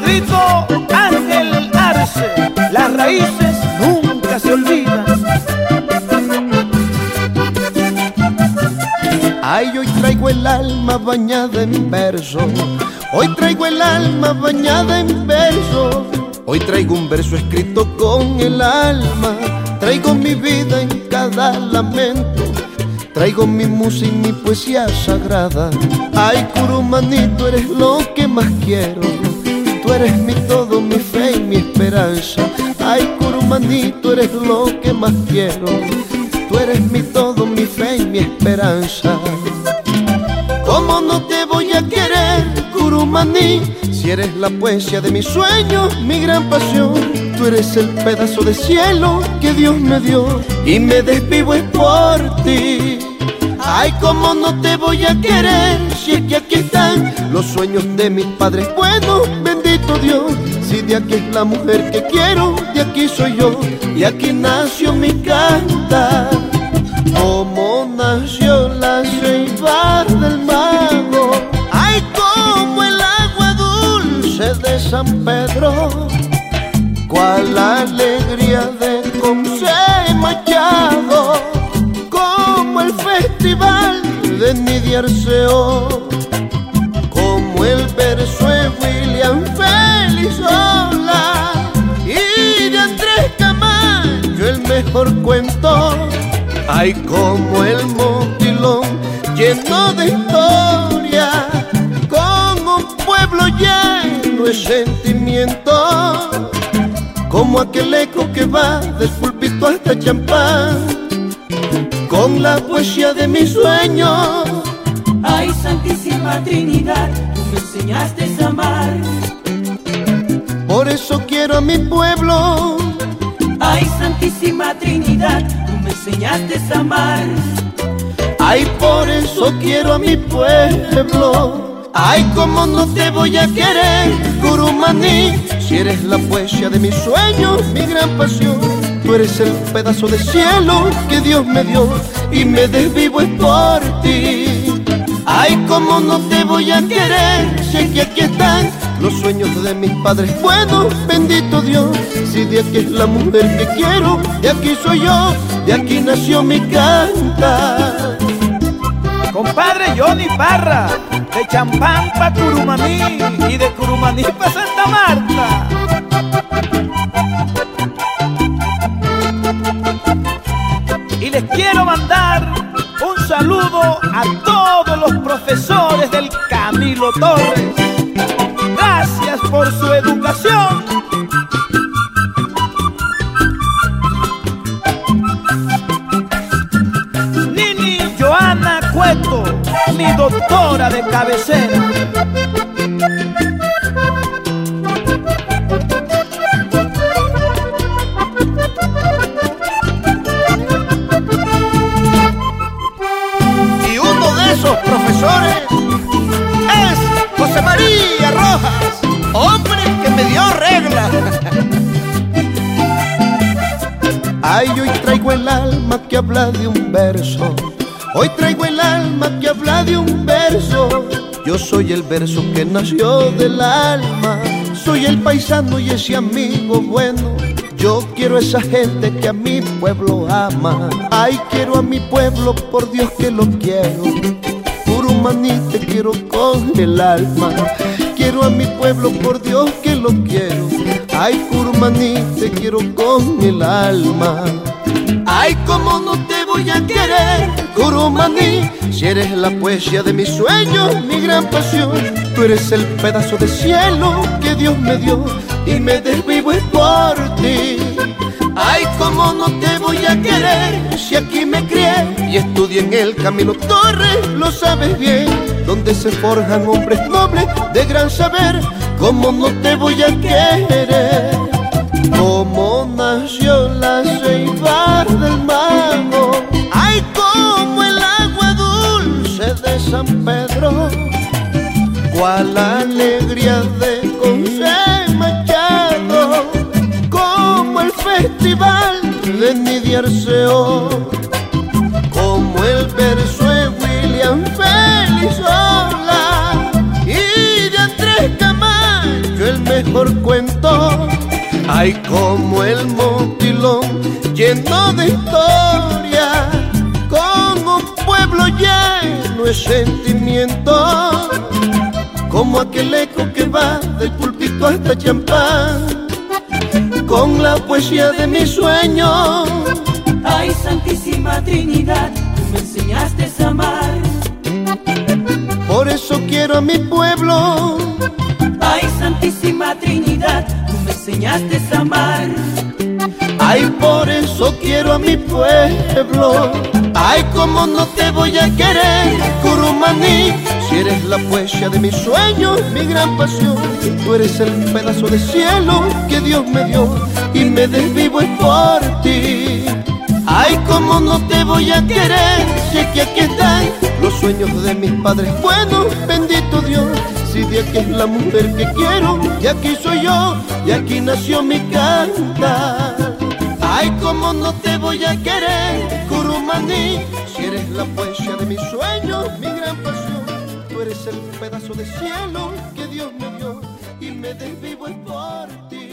escrito Ángel Arce, las raíces nunca se olvidan. Ay, hoy traigo el alma bañada en verso, hoy traigo el alma bañada en verso, hoy traigo un verso escrito con el alma, traigo mi vida en cada lamento, traigo mi música y mi poesía sagrada. Ay, Curumaní, tú eres lo que más quiero, tú eres mi todo, mi fe y mi esperanza. Ay, Curumaní, tú eres lo que más quiero, tú eres mi todo, mi fe y mi esperanza. ¿Cómo no te voy a querer, Curumaní, si eres la poesía de mis sueños, mi gran pasión? Tú eres el pedazo de cielo que Dios me dio y me desvivo es por ti. Ay, ¿cómo no te voy a querer, si es que aquí están los sueños de mis padres buenos? Bendito Dios, si de aquí es la mujer que quiero, de aquí soy yo, y aquí nació mi cantar. Como nació la ceiba del mago, ay, como el agua dulce de San Pedro, cuál alegría de José Machado, como el festival de Nidia Arceo, como el verso de William Felizola y de Andrés Camacho el mejor cuento. Ay, como el motilón lleno de historia, como un pueblo lleno de sentimiento, como aquel eco que va del púlpito hasta Champán, con la poesía de mis sueños. Ay, Santísima Trinidad, tú me enseñaste a amar. Por eso quiero a mi pueblo. Ay, Santísima Trinidad, tú me enseñaste a amar. Ay, por eso quiero a mi pueblo. Ay, cómo no te voy a querer, Curumaní, si eres la poesía de mis sueños, mi gran pasión. Tú eres el pedazo de cielo que Dios me dio y me desvivo es por ti. Ay, cómo no te voy a querer, sé que aquí están los sueños de mis padres buenos. Bendito Dios, si de aquí es la mujer que quiero, de aquí soy yo, de aquí nació mi cantar. Compadre Johnny Parra, de Champán pa' Curumaní y de Curumaní pa' Santa Marta. Y les quiero mandar un saludo a todos los profesores del Camilo Torres. Gracias por su educación. Nini Joana Cueto, mi doctora de cabecera. Y uno de esos profesores es José María Rojas, hombre que me dio regla. Ay, hoy traigo el alma que habla de un verso, hoy traigo el alma que habla de un verso. Yo soy el verso que nació del alma, soy el paisano y ese amigo bueno. Yo quiero a esa gente que a mi pueblo ama. Ay, quiero a mi pueblo, por Dios que lo quiero. Curumaní, te quiero con el alma. Quiero a mi pueblo, por Dios que lo quiero. Ay, Curumaní, te quiero con el alma. Ay, cómo no te voy a querer, Curumaní, si eres la poesía de mis sueños, mi gran pasión. Tú eres el pedazo de cielo que Dios me dio y me desvivo es por ti. Ay, cómo no te voy a querer, si aquí me crié y estudié en el Camilo Torres, lo sabes bien, donde se forjan hombres nobles de gran saber. Cómo no te voy a querer, cómo nació la ceiba del mago. Ay, como el agua dulce de San Pedro, cuál alegría de José Machado, como el festival de Nidia Arceo, como el verso de William Felizola y de Andrés Camacho el mejor por cuento. Ay, como el motilón lleno de historia, como un pueblo lleno de sentimiento, como aquel eco que va del púlpito hasta champán, con la poesía de mis sueños. Ay, Santísima Trinidad, tú me enseñaste a amar. Por eso quiero a mi pueblo. Ay, Santísima Trinidad, tú me enseñaste a amar. Ay, por eso quiero a mi pueblo. Ay, cómo no te voy a querer, Curumaní, si eres la poesía de mis sueños, mi gran pasión. Tú eres el pedazo de cielo que Dios me dio y me desvivo es por ti. Ay, cómo no te voy a querer, sé que aquí están los sueños de mis padres buenos, bendito Dios. Si de aquí es la mujer que quiero, y aquí soy yo, y aquí nació mi cantar. Ay, cómo no te voy a querer, Curumaní, si eres la poesía de mis sueños, mi gran pasión. Tú eres el pedazo de cielo que Dios me dio y me desvivo es por ti.